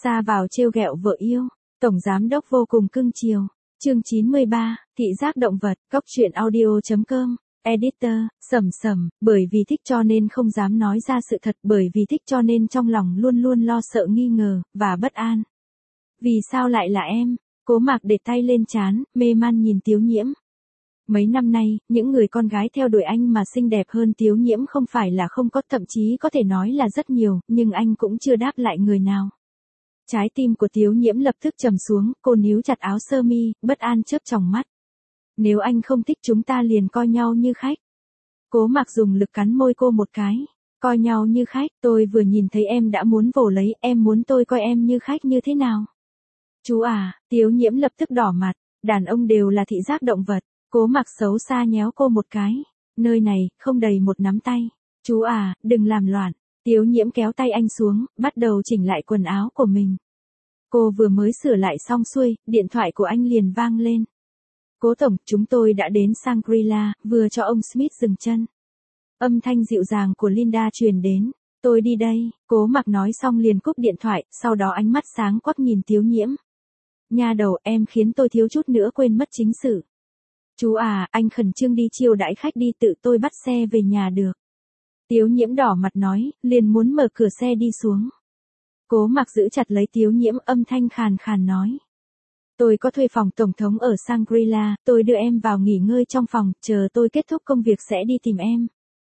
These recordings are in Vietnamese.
Ra vào trêu ghẹo vợ yêu, tổng giám đốc vô cùng cưng chiều. Chương 93, thị giác động vật, Cóc truyện audio.com. Editor, Sầm, bởi vì thích cho nên không dám nói ra sự thật, bởi vì thích cho nên trong lòng luôn luôn lo sợ nghi ngờ, và bất an. Vì sao lại là em? Cố Mạc để tay lên trán, mê man nhìn Tiếu Nhiễm. Mấy năm nay, những người con gái theo đuổi anh mà xinh đẹp hơn Tiếu Nhiễm không phải là không có, thậm chí có thể nói là rất nhiều, nhưng anh cũng chưa đáp lại người nào. Trái tim của Tiếu Nhiễm lập tức trầm xuống, cô níu chặt áo sơ mi, bất an chớp tròng mắt. Nếu anh không thích chúng ta liền coi nhau như khách. Cố Mạc dùng lực cắn môi cô một cái. Coi nhau như khách, tôi vừa nhìn thấy em đã muốn vồ lấy, em muốn tôi coi em như khách như thế nào? Chú à, Tiếu Nhiễm lập tức đỏ mặt, đàn ông đều là thị giác động vật. Cố Mạc xấu xa nhéo cô một cái. Nơi này, không đầy một nắm tay. Chú à, đừng làm loạn. Tiếu Nhiễm kéo tay anh xuống, bắt đầu chỉnh lại quần áo của mình. Cô vừa mới sửa lại xong xuôi, điện thoại của anh liền vang lên. Cố tổng, chúng tôi đã đến Shangri-La, vừa cho ông Smith dừng chân. Âm thanh dịu dàng của Linda truyền đến. Tôi đi đây, Cố Mạc nói xong liền cúp điện thoại, sau đó ánh mắt sáng quắc nhìn Tiếu Nhiễm. Nha đầu, em khiến tôi thiếu chút nữa quên mất chính sự. Chú à, anh khẩn trương đi chiêu đãi khách đi, tự tôi bắt xe về nhà được. Tiếu Nhiễm đỏ mặt nói, liền muốn mở cửa xe đi xuống. Cố Mạc giữ chặt lấy Tiếu Nhiễm, âm thanh khàn khàn nói. Tôi có thuê phòng tổng thống ở Shangri-La, tôi đưa em vào nghỉ ngơi trong phòng, chờ tôi kết thúc công việc sẽ đi tìm em.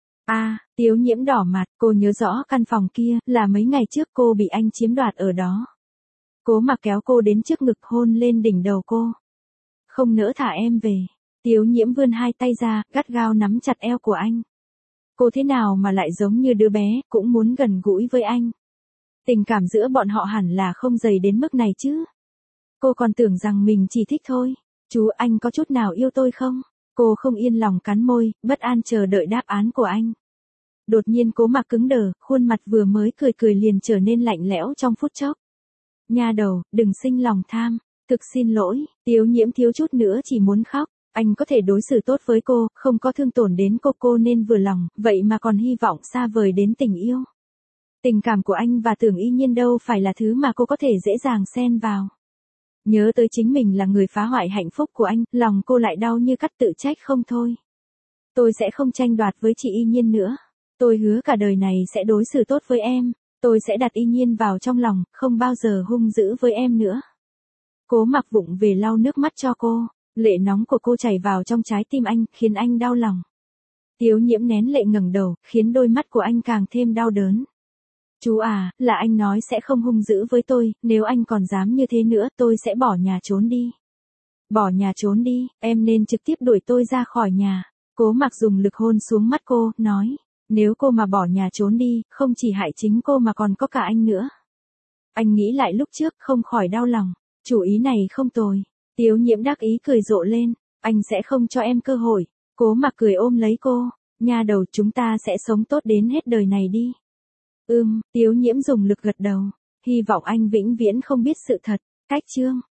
Tiếu Nhiễm đỏ mặt, cô nhớ rõ căn phòng kia, là mấy ngày trước cô bị anh chiếm đoạt ở đó. Cố Mạc kéo cô đến trước ngực, hôn lên đỉnh đầu cô. Không nỡ thả em về. Tiếu Nhiễm vươn hai tay ra, gắt gao nắm chặt eo của anh. Cô thế nào mà lại giống như đứa bé, cũng muốn gần gũi với anh. Tình cảm giữa bọn họ hẳn là không dày đến mức này chứ. Cô còn tưởng rằng mình chỉ thích thôi. Chú, anh có chút nào yêu tôi không? Cô không yên lòng cắn môi, bất an chờ đợi đáp án của anh. Đột nhiên Cố Mạc cứng đờ, khuôn mặt vừa mới cười liền trở nên lạnh lẽo trong phút chốc. Nha đầu, đừng sinh lòng tham. Thực xin lỗi, Tiếu Nhiễm thiếu chút nữa chỉ muốn khóc. Anh có thể đối xử tốt với cô, không có thương tổn đến cô nên vừa lòng, vậy mà còn hy vọng xa vời đến tình yêu. Tình cảm của anh và Tưởng Y Nhiên đâu phải là thứ mà cô có thể dễ dàng xen vào. Nhớ tới chính mình là người phá hoại hạnh phúc của anh, lòng cô lại đau như cắt, tự trách không thôi. Tôi sẽ không tranh đoạt với chị Y Nhiên nữa. Tôi hứa cả đời này sẽ đối xử tốt với em. Tôi sẽ đặt Y Nhiên vào trong lòng, không bao giờ hung dữ với em nữa. Cố Mạc vụng về lau nước mắt cho cô. Lệ nóng của cô chảy vào trong trái tim anh, khiến anh đau lòng. Tiếu Nhiễm nén lệ ngẩng đầu, khiến đôi mắt của anh càng thêm đau đớn. Chú à, là anh nói sẽ không hung dữ với tôi, nếu anh còn dám như thế nữa tôi sẽ bỏ nhà trốn đi. Bỏ nhà trốn đi, em nên trực tiếp đuổi tôi ra khỏi nhà. Cố Mạc dùng lực hôn xuống mắt cô, nói. Nếu cô mà bỏ nhà trốn đi, không chỉ hại chính cô mà còn có cả anh nữa. Anh nghĩ lại lúc trước, không khỏi đau lòng. Chủ ý này không tồi. Tiếu Nhiễm đắc ý cười rộ lên. Anh sẽ không cho em cơ hội. Cố Mạc cười ôm lấy cô. Nha đầu, chúng ta sẽ sống tốt đến hết đời này đi. Tiếu Nhiễm dùng lực gật đầu. Hy vọng anh vĩnh viễn không biết sự thật. Cách chương.